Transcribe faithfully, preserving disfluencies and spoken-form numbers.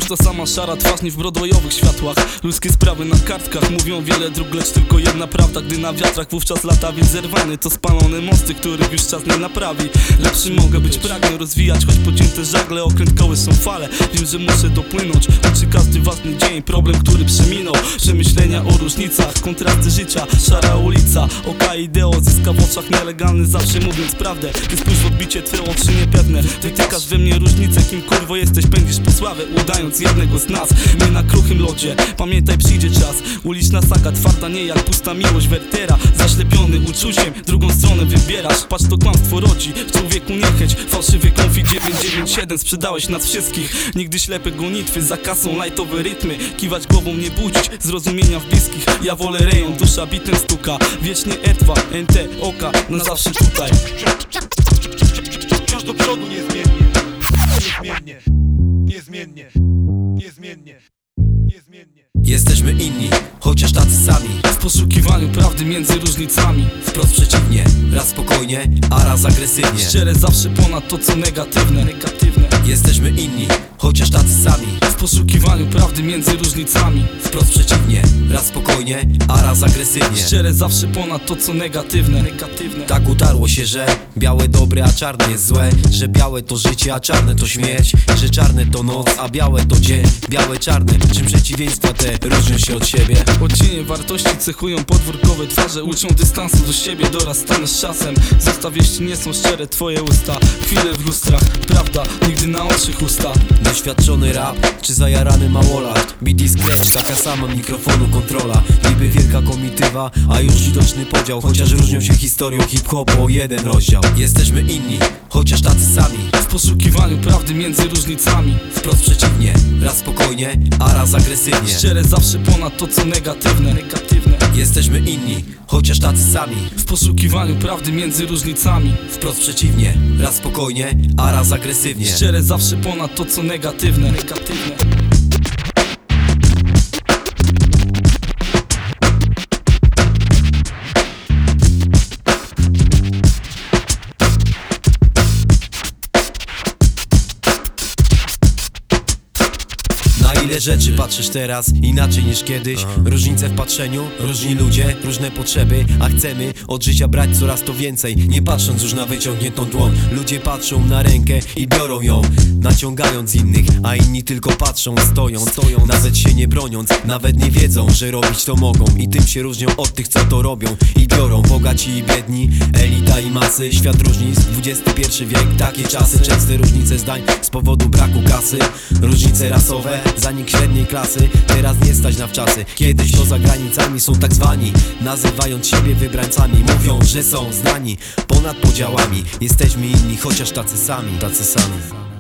Wciąż ta sama szara twarz, nie w broadwayowych światłach. Ludzkie sprawy na kartkach mówią wiele dróg, lecz tylko jedna prawda. Gdy na wiatrach wówczas lata wiec zerwany, to spalone mosty, których już czas nie naprawi. Lepszy mogę być, pragnę rozwijać, choć pocięte żagle, okręt koły są fale. Wiem, że muszę dopłynąć, uczy każdy ważny dzień, problem, który przeminął. Przemyślenia o różnicach, kontrasty życia, szara ulica. Oka ideo zyska w oczach nielegalny, zawsze mówiąc prawdę. Ty spójrz w odbicie, twoje oczy niepewne. Wytykasz we mnie różnicę, kim kurwo jesteś, pędzisz po sławę, udając jednego z nas. Nie na kruchym lodzie, pamiętaj, przyjdzie czas. Uliczna saga, twarda nie jak pusta miłość Wertera. Zaślepiony uczuciem, drugą stronę wybierasz. Patrz, to kłamstwo rodzi, w człowieku niechęć. Fałszywy konfit dziewięć dziewięć siedem, sprzedałeś nas wszystkich. Nigdy ślepe gonitwy, za kasą lajtowe rytmy. Kiwać głową, nie budzić zrozumienia w bliskich. Ja wolę rejon, dusza bitem stuka. Wiecznie R dwa, N T, oka, na zawsze tutaj. Wciąż do przodu niezmiennie, niezmiennie, niezmiennie, niezmiennie, niezmiennie. Jesteśmy inni, chociaż tacy sami. W poszukiwaniu prawdy między różnicami. Wprost przeciwnie, raz spokojnie, a raz agresywnie. Szczere zawsze ponad to co negatywne, negatywne. Jesteśmy inni, chociaż tacy sami. W poszukiwaniu prawdy między różnicami. Wprost przeciwnie, raz spokojnie, a raz agresywnie. Szczere zawsze ponad to co negatywne, negatywne. Tak utarło się, że białe dobre, a czarne jest złe. Że białe to życie, a czarne to śmierć. Że czarne to noc, a białe to dzień. Białe, czarne, czym przeciwieństwa te różnią się od siebie. Odcienie wartości cechują podwórkowe twarze. Uczą dystansu do siebie, dorastamy z czasem. Zostaw, jeśli nie są szczere twoje usta. Chwile w lustrach, prawda, nigdy na oczych usta. Doświadczony rap, czy zajarany małolat. Beat i scratch, taka sama mikrofonu kontrola. Niby wielka komitywa, a już widoczny podział. Chociaż różnią się historią hip-hopu o jeden rozdział. Jesteśmy inni, chociaż tacy sami. W poszukiwaniu prawdy między różnicami. Wprost przeciwnie, raz spokojnie, a raz agresywnie. Szczere zawsze ponad to co negatywne, negatywne. Jesteśmy inni, chociaż tacy sami. W poszukiwaniu prawdy między różnicami. Wprost przeciwnie, raz spokojnie, a raz agresywnie. Szczere zawsze ponad to co negatywne, negatywne. Na ile rzeczy patrzysz teraz inaczej niż kiedyś? Różnice w patrzeniu, różni ludzie, różne potrzeby. A chcemy od życia brać coraz to więcej, nie patrząc już na wyciągniętą dłoń. Ludzie patrzą na rękę i biorą ją, naciągając innych, a inni tylko patrzą, stoją, stoją, nawet się nie broniąc. Nawet nie wiedzą, że robić to mogą i tym się różnią od tych, co to robią i biorą. Bogaci i biedni, elita i masy, świat różnic, dwudziesty pierwszy wiek, takie czasy. Częste różnice zdań z powodu braku kasy. Różnice rasowe, zanik średniej klasy, teraz nie stać na wczasy. Kiedyś to za granicami są tak zwani, nazywając siebie wybrańcami. Mówią, że są znani ponad podziałami. Jesteśmy inni, chociaż tacy sami, tacy sami.